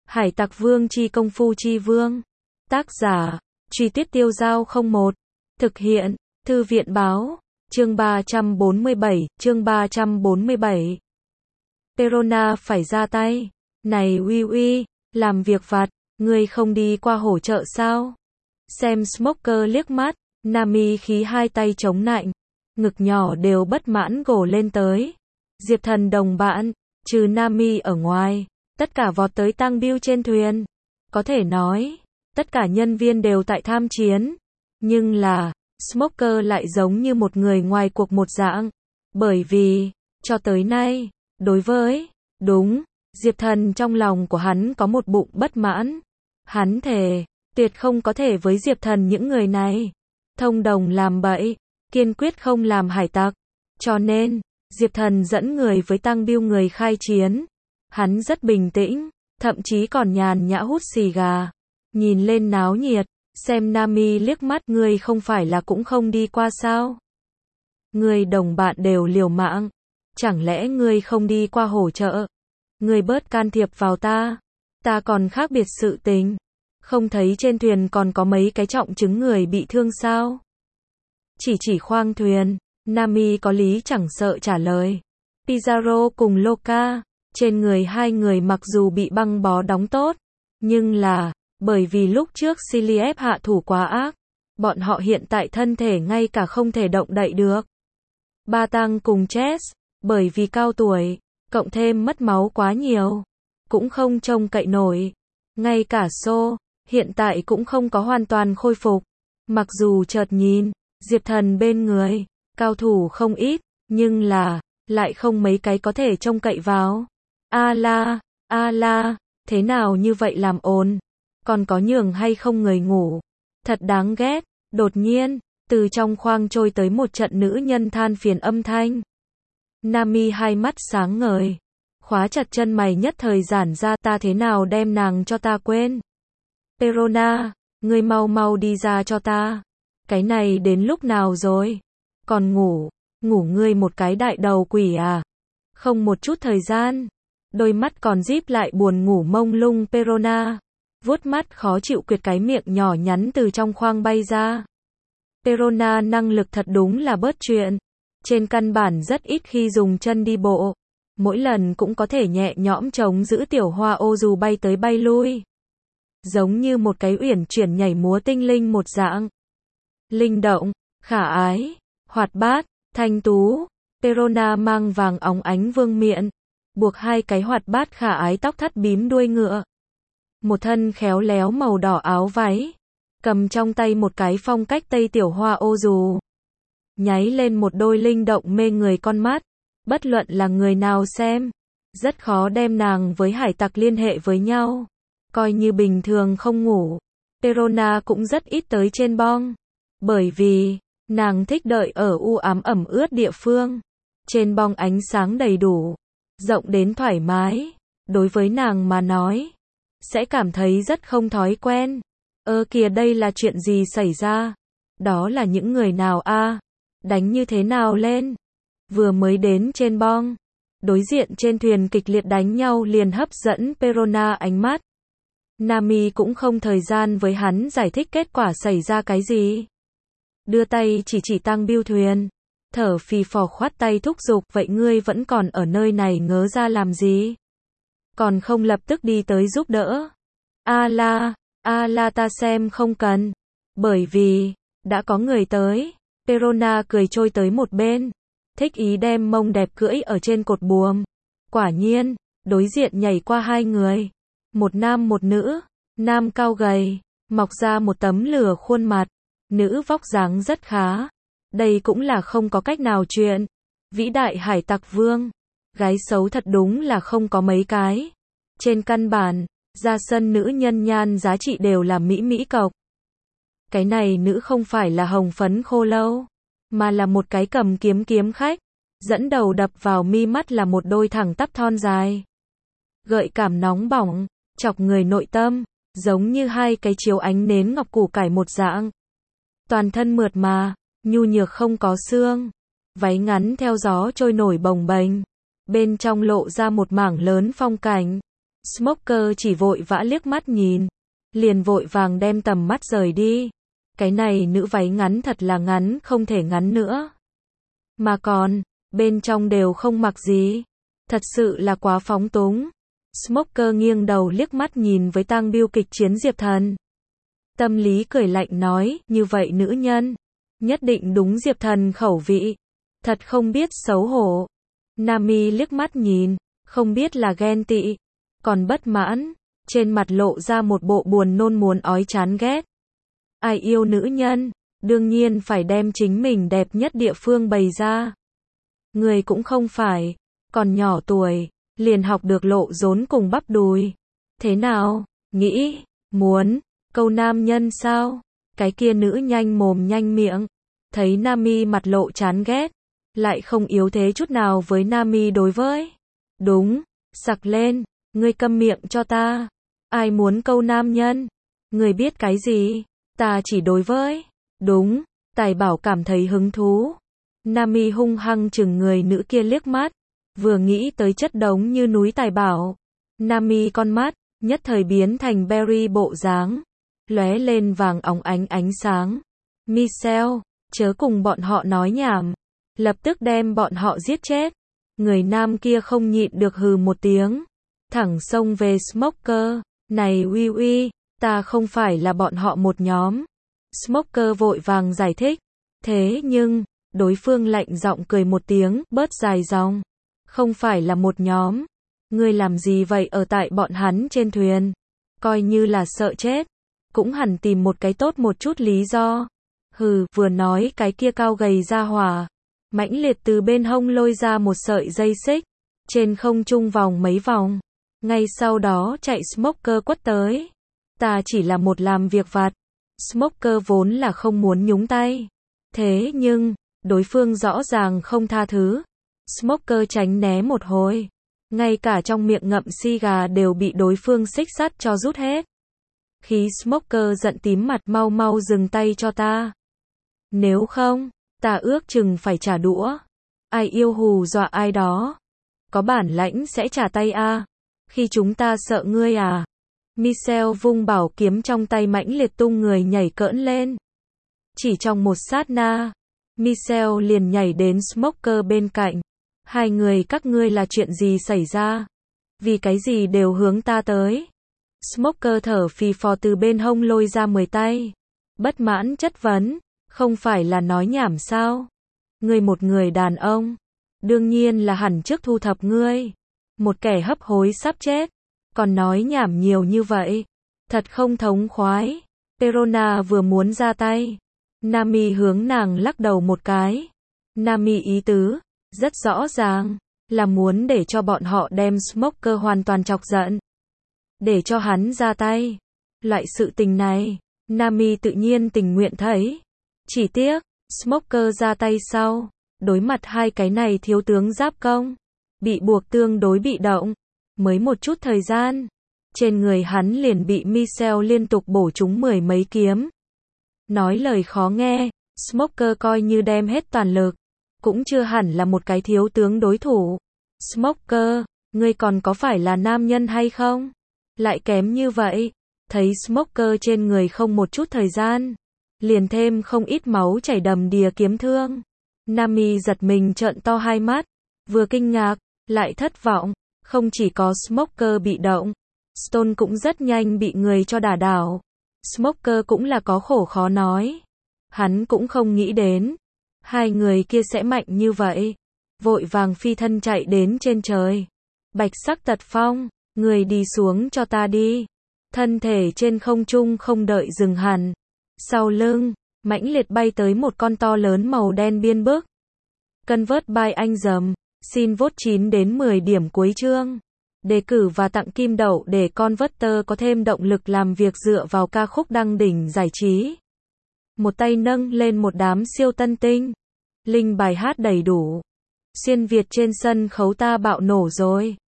Hải Tặc Vương chi công phu chi vương. Tác giả, Truy Tuyết Tiêu Dao 01. Thực hiện, Thư viện báo, chương 347. Perona phải ra tay. Này uy uy, làm việc vặt, ngươi không đi qua hỗ trợ sao? Xem Smoker liếc mắt, Nami khí hai tay chống nạnh, ngực nhỏ đều bất mãn gổ lên tới. Diệp Thần đồng bạn, trừ Nami ở ngoài, tất cả vọt tới tăng biêu trên thuyền. Có thể nói, tất cả nhân viên đều tại tham chiến. Nhưng là, Smoker lại giống như một người ngoài cuộc một dạng. Bởi vì, cho tới nay, đối với, đúng, Diệp Thần trong lòng của hắn có một bụng bất mãn. Hắn thề, tuyệt không có thể với Diệp Thần những người này thông đồng làm bậy, kiên quyết không làm hải tặc. Cho nên, Diệp Thần dẫn người với tăng biêu người khai chiến. Hắn rất bình tĩnh, thậm chí còn nhàn nhã hút xì gà, nhìn lên náo nhiệt, xem Nami liếc mắt, ngươi không phải là cũng không đi qua sao? Ngươi đồng bạn đều liều mạng, chẳng lẽ ngươi không đi qua hỗ trợ? Ngươi bớt can thiệp vào ta còn khác biệt sự tình. Không thấy trên thuyền còn có mấy cái trọng chứng người bị thương sao? Chỉ khoang thuyền, Nami có lý chẳng sợ trả lời. Pizarro cùng Loka, trên người hai người mặc dù bị băng bó đóng tốt, nhưng là, bởi vì lúc trước Cilliep hạ thủ quá ác, bọn họ hiện tại thân thể ngay cả không thể động đậy được. Ba Tăng cùng Chess, bởi vì cao tuổi, cộng thêm mất máu quá nhiều, cũng không trông cậy nổi. Ngay cả So, hiện tại cũng không có hoàn toàn khôi phục. Mặc dù chợt nhìn, Diệp Thần bên người, cao thủ không ít, nhưng là, lại không mấy cái có thể trông cậy vào. A la, thế nào như vậy làm ồn? Còn có nhường hay không người ngủ? Thật đáng ghét. Đột nhiên, từ trong khoang trôi tới một trận nữ nhân than phiền âm thanh. Nami hai mắt sáng ngời, khóa chặt chân mày nhất thời giãn ra, ta thế nào đem nàng cho ta quên? Perona, ngươi mau đi ra cho ta. Cái này đến lúc nào rồi? Còn ngủ ngươi một cái đại đầu quỷ à? Không một chút thời gian. Đôi mắt còn díp lại buồn ngủ mông lung Perona, vuốt mắt khó chịu quyệt cái miệng nhỏ nhắn từ trong khoang bay ra. Perona năng lực thật đúng là bớt chuyện. Trên căn bản rất ít khi dùng chân đi bộ. Mỗi lần cũng có thể nhẹ nhõm chống giữ tiểu hoa ô dù bay tới bay lui. Giống như một cái uyển chuyển nhảy múa tinh linh một dạng. Linh động, khả ái, hoạt bát, thanh tú. Perona mang vàng óng ánh vương miện, buộc hai cái hoạt bát khả ái tóc thắt bím đuôi ngựa. Một thân khéo léo màu đỏ áo váy, cầm trong tay một cái phong cách Tây tiểu hoa ô dù. Nháy lên một đôi linh động mê người con mắt, bất luận là người nào xem, rất khó đem nàng với hải tặc liên hệ với nhau. Coi như bình thường không ngủ, Perona cũng rất ít tới trên bong, bởi vì, nàng thích đợi ở u ám ẩm ướt địa phương. Trên bong ánh sáng đầy đủ, rộng đến thoải mái, đối với nàng mà nói, sẽ cảm thấy rất không thói quen. Kìa, đây là chuyện gì xảy ra? Đó là những người nào a? Đánh như thế nào lên? Vừa mới đến trên bong, đối diện trên thuyền kịch liệt đánh nhau liền hấp dẫn Perona ánh mắt. Nami cũng không thời gian với hắn giải thích kết quả xảy ra cái gì. Đưa tay chỉ tăng biêu thuyền, thở phì phò khoát tay thúc giục, vậy ngươi vẫn còn ở nơi này ngớ ra làm gì? Còn không lập tức đi tới giúp đỡ? A la, ta xem không cần. Bởi vì, đã có người tới. Perona cười trôi tới một bên, thích ý đem mông đẹp cưỡi ở trên cột buồm. Quả nhiên, đối diện nhảy qua hai người. Một nam một nữ, nam cao gầy, mọc ra một tấm lửa khuôn mặt. Nữ vóc dáng rất khá. Đây cũng là không có cách nào chuyện. Vĩ đại hải tặc vương. Gái xấu thật đúng là không có mấy cái. Trên căn bản, ra sân nữ nhân nhan giá trị đều là mỹ cộc. Cái này nữ không phải là hồng phấn khô lâu, mà là một cái cầm kiếm khách. Dẫn đầu đập vào mi mắt là một đôi thẳng tắp thon dài. Gợi cảm nóng bỏng, chọc người nội tâm, giống như hai cái chiếu ánh nến ngọc củ cải một dạng. Toàn thân mượt mà, nhu nhược không có xương. Váy ngắn theo gió trôi nổi bồng bềnh. Bên trong lộ ra một mảng lớn phong cảnh. Smoker chỉ vội vã liếc mắt nhìn, liền vội vàng đem tầm mắt rời đi. Cái này nữ váy ngắn thật là ngắn không thể ngắn nữa. Mà còn, bên trong đều không mặc gì. Thật sự là quá phóng túng. Smoker nghiêng đầu liếc mắt nhìn với tang biêu kịch chiến Diệp Thần. Tâm lý cười lạnh nói, như vậy nữ nhân, nhất định đúng Diệp Thần khẩu vị. Thật không biết xấu hổ. Nami liếc mắt nhìn, không biết là ghen tị, còn bất mãn, trên mặt lộ ra một bộ buồn nôn muốn ói chán ghét. Ai yêu nữ nhân, đương nhiên phải đem chính mình đẹp nhất địa phương bày ra. Người cũng không phải, còn nhỏ tuổi, liền học được lộ rốn cùng bắp đùi. Thế nào, nghĩ, muốn, câu nam nhân sao? Cái kia nữ nhanh mồm nhanh miệng, thấy Nami mặt lộ chán ghét, lại không yếu thế chút nào với Nami đối với. Đúng, sặc lên, ngươi câm miệng cho ta. Ai muốn câu nam nhân? Ngươi biết cái gì? Ta chỉ đối với. Đúng, Tài Bảo cảm thấy hứng thú. Nami hung hăng chừng người nữ kia liếc mắt, vừa nghĩ tới chất đống như núi Tài Bảo. Nami con mắt, nhất thời biến thành berry bộ dáng, lóe lên vàng óng ánh sáng. Michelle, chớ cùng bọn họ nói nhảm, lập tức đem bọn họ giết chết. Người nam kia không nhịn được hừ một tiếng, thẳng xông về Smoker. Này uy uy, ta không phải là bọn họ một nhóm. Smoker vội vàng giải thích. Thế nhưng, đối phương lạnh giọng cười một tiếng, bớt dài dòng. Không phải là một nhóm. Ngươi làm gì vậy ở tại bọn hắn trên thuyền? Coi như là sợ chết, cũng hẳn tìm một cái tốt một chút lý do. Hừ, vừa nói cái kia cao gầy ra hỏa, mãnh liệt từ bên hông lôi ra một sợi dây xích, trên không trung vòng mấy vòng. Ngay sau đó chạy Smoker quất tới. Ta chỉ là một làm việc vặt. Smoker vốn là không muốn nhúng tay. Thế nhưng, đối phương rõ ràng không tha thứ. Smoker tránh né một hồi. Ngay cả trong miệng ngậm xi gà đều bị đối phương xích sắt cho rút hết. Khi Smoker giận tím mặt, mau mau dừng tay cho ta. Nếu không, ta ước chừng phải trả đũa. Ai yêu hù dọa ai đó. Có bản lãnh sẽ trả tay a. Khi chúng ta sợ ngươi à? Michelle vung bảo kiếm trong tay mãnh liệt tung người nhảy cỡn lên. Chỉ trong một sát na, Michelle liền nhảy đến Smoker bên cạnh. Hai người các ngươi là chuyện gì xảy ra? Vì cái gì đều hướng ta tới? Smoker thở phì phò từ bên hông lôi ra 10 tay. Bất mãn chất vấn, không phải là nói nhảm sao? Ngươi một người đàn ông, đương nhiên là hẳn trước thu thập ngươi. Một kẻ hấp hối sắp chết, còn nói nhảm nhiều như vậy, thật không thống khoái. Perona vừa muốn ra tay, Nami hướng nàng lắc đầu một cái. Nami ý tứ rất rõ ràng, là muốn để cho bọn họ đem Smoker hoàn toàn chọc giận, để cho hắn ra tay. Loại sự tình này, Nami tự nhiên tình nguyện thấy. Chỉ tiếc, Smoker ra tay sau, đối mặt hai cái này thiếu tướng giáp công, bị buộc tương đối bị động. Mới một chút thời gian, trên người hắn liền bị Michelle liên tục bổ trúng 10 mấy kiếm. Nói lời khó nghe, Smoker coi như đem hết toàn lực, cũng chưa hẳn là một cái thiếu tướng đối thủ. Smoker, ngươi còn có phải là nam nhân hay không? Lại kém như vậy. Thấy Smoker trên người không một chút thời gian, liền thêm không ít máu chảy đầm đìa kiếm thương. Nami giật mình trợn to hai mắt, vừa kinh ngạc, lại thất vọng. Không chỉ có Smoker bị động, Stone cũng rất nhanh bị người cho đả đảo. Smoker cũng là có khổ khó nói. Hắn cũng không nghĩ đến hai người kia sẽ mạnh như vậy. Vội vàng phi thân chạy đến trên trời. Bạch sắc tật phong, người đi xuống cho ta đi. Thân thể trên không trung không đợi dừng hẳn. Sau lưng, mãnh liệt bay tới một con to lớn màu đen biên bức. Convert by anh dầm. Xin vote 9 đến 10 điểm cuối chương. Đề cử và tặng kim đậu để Converter có thêm động lực làm việc dựa vào ca khúc đăng đỉnh giải trí. Một tay nâng lên một đám siêu tân tinh. Link bài hát đầy đủ. Xuyên Việt trên sân khấu ta bạo nổ rồi.